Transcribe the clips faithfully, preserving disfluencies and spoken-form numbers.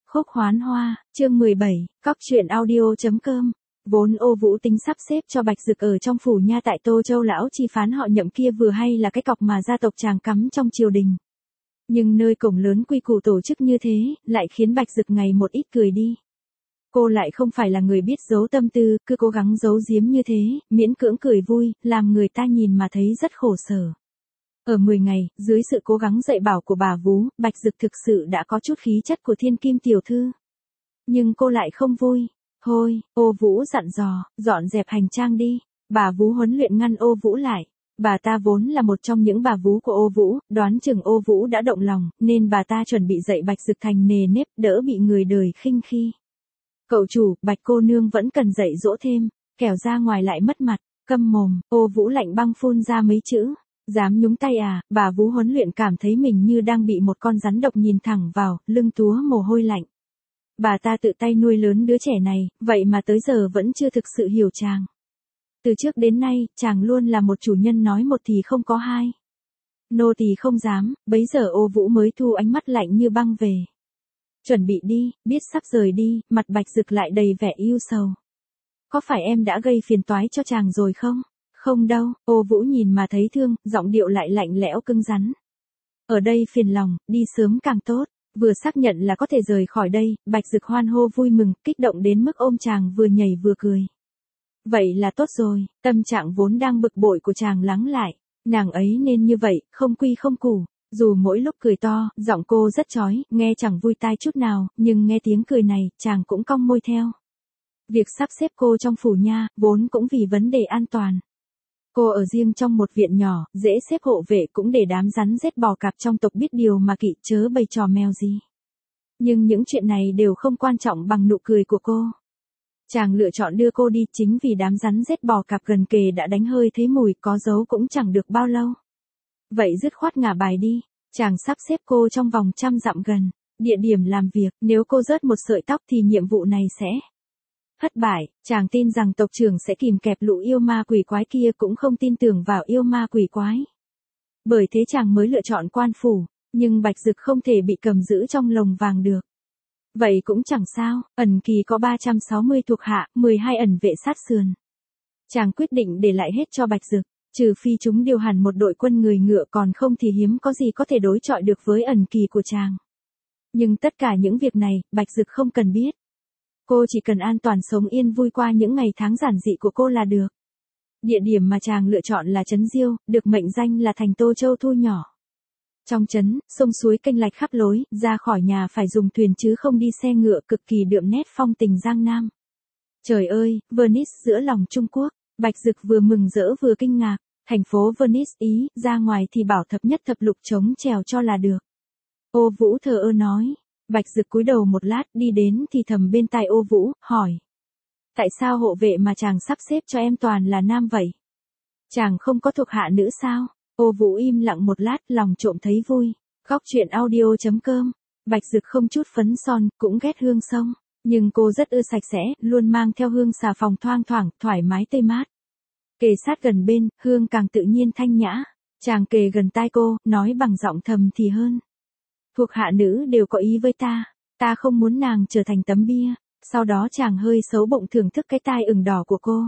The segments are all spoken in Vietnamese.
Khúc Hoán Hoa, chương mười bảy, cóc truyện audio.com. Vốn Ô Vũ tính sắp xếp cho Bạch Dực ở trong phủ nha tại Tô Châu lão chi phán họ Nhậm kia vừa hay là cái cọc mà gia tộc chàng cắm trong triều đình. Nhưng nơi cổng lớn quy củ tổ chức như thế, lại khiến Bạch Dực ngày một ít cười đi. Cô lại không phải là người biết giấu tâm tư, cứ cố gắng giấu giếm như thế, miễn cưỡng cười vui, làm người ta nhìn mà thấy rất khổ sở. Ở mười ngày, dưới sự cố gắng dạy bảo của bà Vú, Bạch Dực thực sự đã có chút khí chất của thiên kim tiểu thư. Nhưng cô lại không vui. Thôi, Ô Vũ dặn dò, dọn dẹp hành trang đi. Bà Vú huấn luyện ngăn Ô Vũ lại. Bà ta vốn là một trong những bà vú của Ô Vũ, đoán chừng Ô Vũ đã động lòng, nên bà ta chuẩn bị dạy Bạch Dực thành nề nếp, đỡ bị người đời khinh khi. Cậu chủ, Bạch cô nương vẫn cần dạy dỗ thêm, kẻo ra ngoài lại mất mặt. Câm mồm, Ô Vũ lạnh băng phun ra mấy chữ. Dám nhúng tay à? Bà Vú huấn luyện cảm thấy mình như đang bị một con rắn độc nhìn thẳng vào, lưng túa mồ hôi lạnh. Bà ta tự tay nuôi lớn đứa trẻ này, vậy mà tới giờ vẫn chưa thực sự hiểu chàng. Từ trước đến nay, chàng luôn là một chủ nhân nói một thì không có hai. Nô tỳ không dám, bấy giờ Ô Vũ mới thu ánh mắt lạnh như băng về. Chuẩn bị đi, biết sắp rời đi, mặt Bạch Dực lại đầy vẻ yêu sầu. Có phải em đã gây phiền toái cho chàng rồi không? Không đâu, Ô Vũ nhìn mà thấy thương, giọng điệu lại lạnh lẽo cứng rắn. Ở đây phiền lòng, đi sớm càng tốt. Vừa xác nhận là có thể rời khỏi đây, Bạch Dực hoan hô vui mừng, kích động đến mức ôm chàng vừa nhảy vừa cười. Vậy là tốt rồi, tâm trạng vốn đang bực bội của chàng lắng lại. Nàng ấy nên như vậy, không quy không củ. Dù mỗi lúc cười to, giọng cô rất chói, nghe chẳng vui tai chút nào, nhưng nghe tiếng cười này, chàng cũng cong môi theo. Việc sắp xếp cô trong phủ nha, vốn cũng vì vấn đề an toàn. Cô ở riêng trong một viện nhỏ, dễ xếp hộ vệ cũng để đám rắn rết bò cạp trong tộc biết điều mà kỵ, chớ bày trò mèo gì. Nhưng những chuyện này đều không quan trọng bằng nụ cười của cô. Chàng lựa chọn đưa cô đi chính vì đám rắn rết bò cạp gần kề đã đánh hơi thấy mùi, có dấu cũng chẳng được bao lâu. Vậy dứt khoát ngả bài đi, chàng sắp xếp cô trong vòng trăm dặm gần. Địa điểm làm việc, nếu cô rớt một sợi tóc thì nhiệm vụ này sẽ thất bại. Chàng tin rằng tộc trưởng sẽ kìm kẹp lũ yêu ma quỷ quái kia, cũng không tin tưởng vào yêu ma quỷ quái. Bởi thế chàng mới lựa chọn quan phủ, nhưng Bạch Dực không thể bị cầm giữ trong lồng vàng được. Vậy cũng chẳng sao, ẩn kỳ có ba trăm sáu mươi thuộc hạ, mười hai ẩn vệ sát sườn. Chàng quyết định để lại hết cho Bạch Dực, trừ phi chúng điều hẳn một đội quân người ngựa, còn không thì hiếm có gì có thể đối chọi được với ẩn kỳ của chàng. Nhưng tất cả những việc này, Bạch Dực không cần biết. Cô chỉ cần an toàn sống yên vui qua những ngày tháng giản dị của cô là được. Địa điểm mà chàng lựa chọn là trấn Diêu, được mệnh danh là thành Tô Châu thu nhỏ. Trong trấn, sông suối kênh lạch khắp lối, ra khỏi nhà phải dùng thuyền chứ không đi xe ngựa, cực kỳ đượm nét phong tình Giang Nam. Trời ơi, Venice giữa lòng Trung Quốc, Bạch Dực vừa mừng rỡ vừa kinh ngạc. Thành phố Venice Ý, ra ngoài thì bảo thập nhất thập lục chống chèo cho là được. Ô Vũ thờ ơ nói. Bạch Dực cúi đầu một lát, đi đến thì thầm bên tai Ô Vũ, hỏi. Tại sao hộ vệ mà chàng sắp xếp cho em toàn là nam vậy? Chàng không có thuộc hạ nữ sao? Ô Vũ im lặng một lát, lòng trộm thấy vui. Góc truyện audio.com. Bạch Dực không chút phấn son, cũng ghét hương sông. Nhưng cô rất ưa sạch sẽ, luôn mang theo hương xà phòng thoang thoảng, thoải mái tươi mát. Kề sát gần bên, hương càng tự nhiên thanh nhã. Chàng kề gần tai cô, nói bằng giọng thầm thì hơn. Thuộc hạ nữ đều có ý với ta, ta không muốn nàng trở thành tấm bia. Sau đó chàng hơi xấu bụng thưởng thức cái tai ửng đỏ của cô.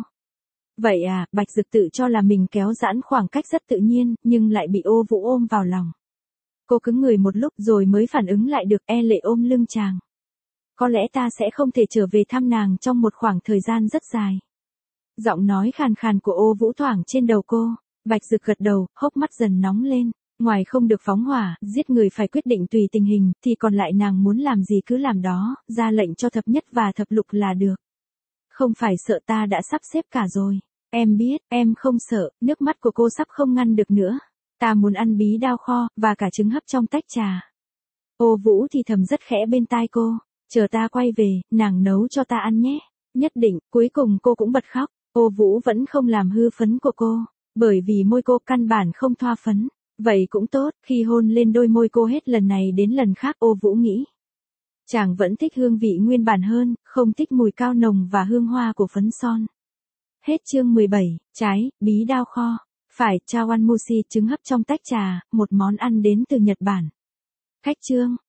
Vậy à, Bạch Dực tự cho là mình kéo giãn khoảng cách rất tự nhiên, nhưng lại bị Ô Vũ ôm vào lòng. Cô cứng người một lúc rồi mới phản ứng lại được, e lệ ôm lưng chàng. Có lẽ ta sẽ không thể trở về thăm nàng trong một khoảng thời gian rất dài. Giọng nói khàn khàn của Ô Vũ thoảng trên đầu cô. Bạch Dực gật đầu, hốc mắt dần nóng lên. Ngoài không được phóng hỏa, giết người phải quyết định tùy tình hình, thì còn lại nàng muốn làm gì cứ làm đó, ra lệnh cho thập nhất và thập lục là được. Không phải sợ ta đã sắp xếp cả rồi. Em biết, em không sợ, nước mắt của cô sắp không ngăn được nữa. Ta muốn ăn bí đao kho, và cả trứng hấp trong tách trà. Ô Vũ thì thầm rất khẽ bên tai cô. Chờ ta quay về, nàng nấu cho ta ăn nhé. Nhất định, cuối cùng cô cũng bật khóc. Ô Vũ vẫn không làm hư phấn của cô, bởi vì môi cô căn bản không thoa phấn. Vậy cũng tốt, khi hôn lên đôi môi cô hết lần này đến lần khác, Ô Vũ nghĩ. Chàng vẫn thích hương vị nguyên bản hơn, không thích mùi cao nồng và hương hoa của phấn son. Hết chương mười bảy, trái, bí đao kho. Phải, chawanmushi trứng hấp trong tách trà, một món ăn đến từ Nhật Bản. Khách chương.